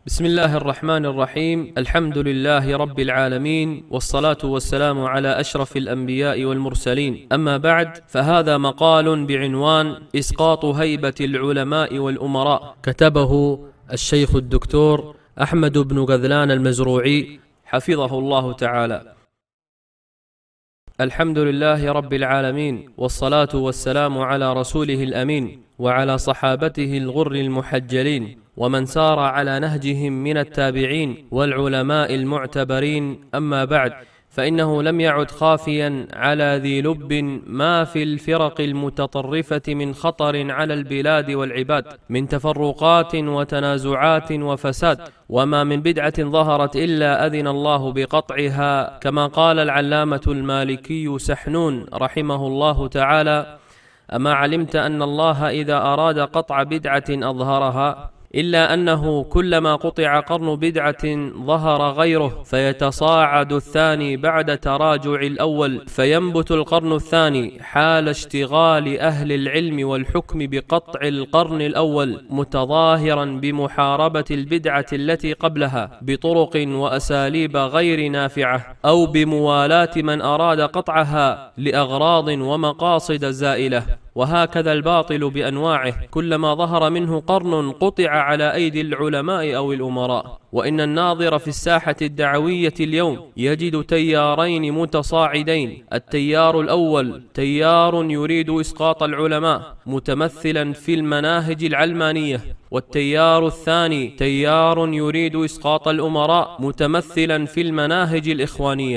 بسم الله الرحمن الرحيم. الحمد لله رب العالمين، والصلاة والسلام على أشرف الأنبياء والمرسلين. أما بعد، فهذا مقال بعنوان إسقاط هيبة العلماء والأمراء، كتبه الشيخ الدكتور أحمد بن غذلان المزروعي حفظه الله تعالى. الحمد لله رب العالمين، والصلاة والسلام على رسوله الأمين وعلى صحابته الغر المحجلين ومن سار على نهجهم من التابعين والعلماء المعتبرين. أما بعد، فإنه لم يعد خافيا على ذي لب ما في الفرق المتطرفة من خطر على البلاد والعباد، من تفرقات وتنازعات وفساد، وما من بدعة ظهرت إلا أذن الله بقطعها، كما قال العلامة المالكي سحنون رحمه الله تعالى: أما علمت أن الله إذا أراد قطع بدعة أظهرها، إلا أنه كلما قطع قرن بدعة ظهر غيره، فيتصاعد الثاني بعد تراجع الأول، فينبت القرن الثاني حال اشتغال أهل العلم والحكم بقطع القرن الأول، متظاهرا بمحاربة البدعة التي قبلها بطرق وأساليب غير نافعة، أو بموالاة من أراد قطعها لأغراض ومقاصد زائلة. وهكذا الباطل بأنواعه، كلما ظهر منه قرن قطع على أيدي العلماء أو الأمراء. وإن الناظر في الساحة الدعوية اليوم يجد تيارين متصاعدين: التيار الأول تيار يريد إسقاط العلماء متمثلا في المناهج العلمانية، والتيار الثاني تيار يريد إسقاط الأمراء متمثلا في المناهج الإخوانية.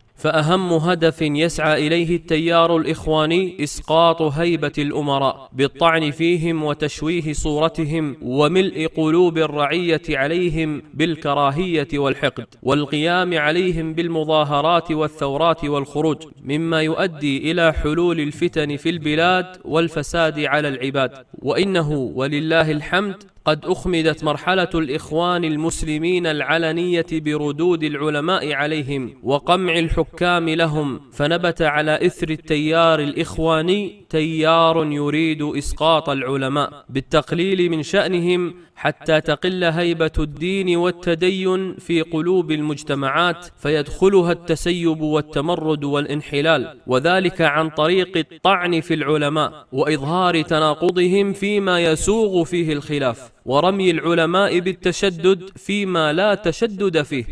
فأهم هدف يسعى إليه التيار الإخواني إسقاط هيبة الأمراء بالطعن فيهم وتشويه صورتهم وملء قلوب الرعية عليهم بالكراهية والحقد، والقيام عليهم بالمظاهرات والثورات والخروج، مما يؤدي إلى حلول الفتن في البلاد والفساد على العباد. وإنه ولله الحمد قد أخمدت مرحلة الإخوان المسلمين العلنية بردود العلماء عليهم وقمع الحكام لهم، فنبت على إثر التيار الإخواني تيار يريد إسقاط العلماء بالتقليل من شأنهم حتى تقل هيبة الدين والتدين في قلوب المجتمعات، فيدخلها التسيب والتمرد والانحلال، وذلك عن طريق الطعن في العلماء وإظهار تناقضهم فيما يسوغ فيه الخلاف، ورمي العلماء بالتشدد فيما لا تشدد فيه،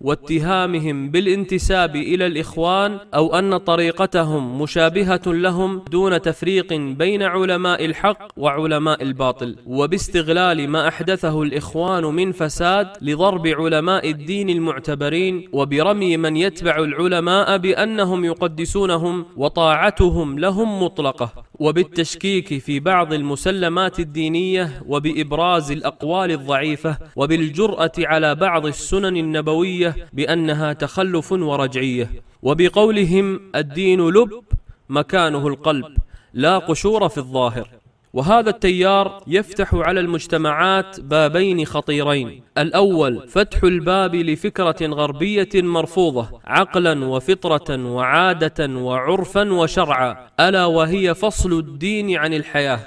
واتهامهم بالانتساب إلى الإخوان أو أن طريقتهم مشابهة لهم، دون تفريق بين علماء الحق وعلماء الباطل، وباستغلال ما أحدثه الإخوان من فساد لضرب علماء الدين المعتبرين، وبرمي من يتبع العلماء بأنهم يقدسونهم وطاعتهم لهم مطلقة، وبالتشكيك في بعض المسلمات الدينية، وبإبراز الأقوال الضعيفة، وبالجرأة على بعض السنن النبوية بأنها تخلف ورجعية، وبقولهم الدين لب مكانه القلب، لا قشور في الظاهر. وهذا التيار يفتح على المجتمعات بابين خطيرين: الأول فتح الباب لفكرة غربية مرفوضة عقلا وفطرة وعادة وعرفا وشرعا، ألا وهي فصل الدين عن الحياة.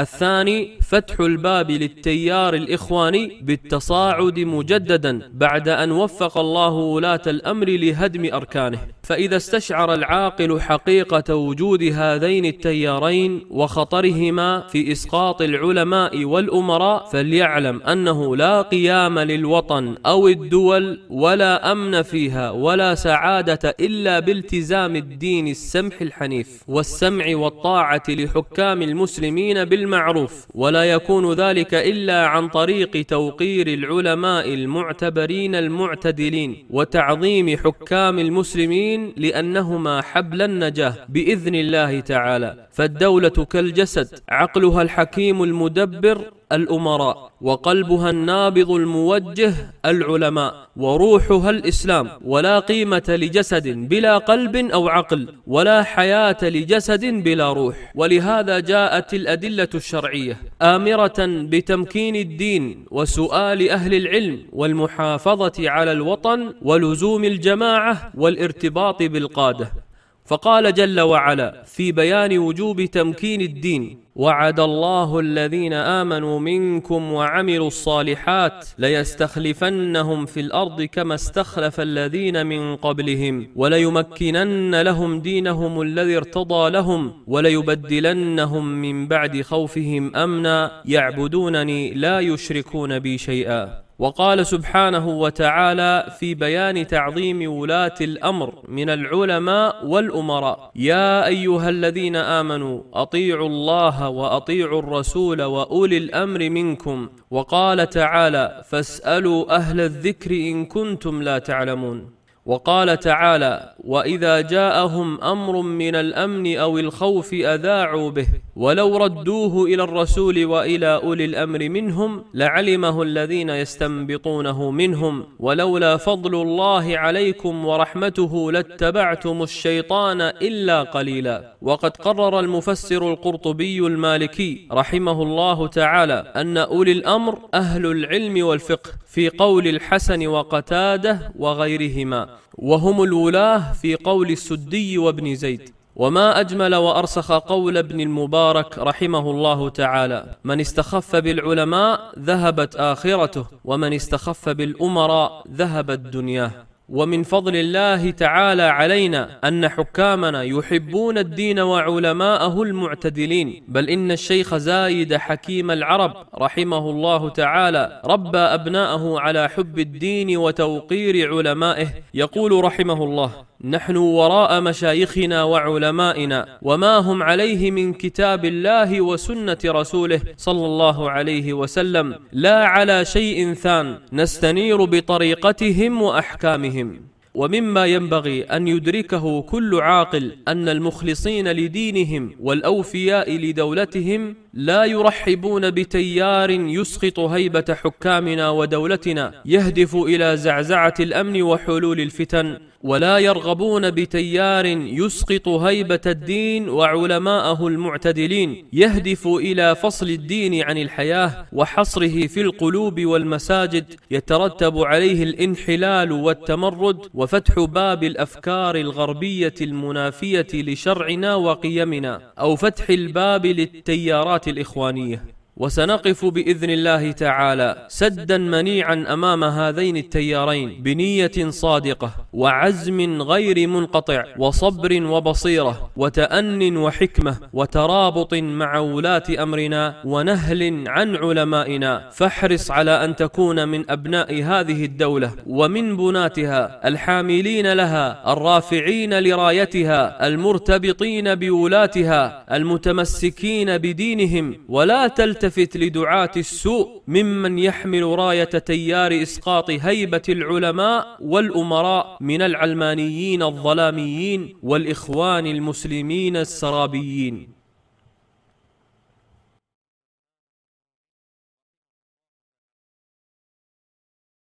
الثاني فتح الباب للتيار الإخواني بالتصاعد مجددا بعد أن وفق الله ولاة الأمر لهدم أركانه. فإذا استشعر العاقل حقيقة وجود هذين التيارين وخطرهما في إسقاط العلماء والأمراء، فليعلم أنه لا قيام للوطن أو الدول ولا أمن فيها ولا سعادة إلا بالتزام الدين السمح الحنيف والسمع والطاعة لحكام المسلمين بالمعروف، ولا يكون ذلك إلا عن طريق توقير العلماء المعتبرين المعتدلين وتعظيم حكام المسلمين، لأنهما حبل النجاة بإذن الله تعالى. فالدولة كالجسد، عقلها الحكيم المدبر الأمراء، وقلبها النابض الموجه العلماء، وروحها الإسلام. ولا قيمة لجسد بلا قلب أو عقل، ولا حياة لجسد بلا روح. ولهذا جاءت الأدلة الشرعية آمرة بتمكين الدين وسؤال أهل العلم والمحافظة على الوطن ولزوم الجماعة والارتباط بالقادة. فقال جل وعلا في بيان وجوب تمكين الدين: وعد الله الذين آمنوا منكم وعملوا الصالحات ليستخلفنهم في الأرض كما استخلف الذين من قبلهم وليمكنن لهم دينهم الذي ارتضى لهم وليبدلنهم من بعد خوفهم أمنا يعبدونني لا يشركون بي شيئا. وقال سبحانه وتعالى في بيان تعظيم ولاة الأمر من العلماء والأمراء: يا أيها الذين آمنوا أطيعوا الله وأطيعوا الرسول وأولي الأمر منكم. وقال تعالى: فاسألوا أهل الذكر إن كنتم لا تعلمون. وقال تعالى: وإذا جاءهم أمر من الأمن أو الخوف أذاعوا به ولو ردوه إلى الرسول وإلى أولي الأمر منهم لعلمه الذين يستنبطونه منهم ولولا فضل الله عليكم ورحمته لاتبعتم الشيطان إلا قليلا. وقد قرر المفسر القرطبي المالكي رحمه الله تعالى أن أولي الأمر أهل العلم والفقه في قول الحسن وقتاده وغيرهما، وهم الولاة في قول السدي وابن زيد. وما أجمل وأرسخ قول ابن المبارك رحمه الله تعالى: من استخف بالعلماء ذهبت آخرته ومن استخف بالأمراء ذهبت دنياه. ومن فضل الله تعالى علينا أن حكامنا يحبون الدين وعلماءه المعتدلين، بل إن الشيخ زايد حكيم العرب رحمه الله تعالى ربى أبناءه على حب الدين وتوقير علمائه. يقول رحمه الله: نحن وراء مشايخنا وعلمائنا وما هم عليه من كتاب الله وسنة رسوله صلى الله عليه وسلم لا على شيء ثان، نستنير بطريقتهم وأحكامهم. ومما ينبغي أن يدركه كل عاقل أن المخلصين لدينهم والأوفياء لدولتهم لا يرحبون بتيار يسقط هيبة حكامنا ودولتنا يهدف إلى زعزعة الأمن وحلول الفتن، ولا يرغبون بتيار يسقط هيبة الدين وعلماءه المعتدلين يهدف إلى فصل الدين عن الحياة وحصره في القلوب والمساجد يترتب عليه الانحلال والتمرد وفتح باب الأفكار الغربية المنافية لشرعنا وقيمنا، أو فتح الباب للتيارات الإخوانية. وسنقف بإذن الله تعالى سدا منيعا أمام هذين التيارين بنية صادقة وعزم غير منقطع وصبر وبصيرة وتأن وحكمة وترابط مع ولاة أمرنا ونهل عن علمائنا. فاحرص على أن تكون من أبناء هذه الدولة ومن بناتها الحاملين لها الرافعين لرايتها المرتبطين بولاتها المتمسكين بدينهم، ولا تلتفت لدعاة السوء ممن يحمل راية تيار إسقاط هيبة العلماء والأمراء من العلمانيين الظلاميين والإخوان المسلمين السرابيين.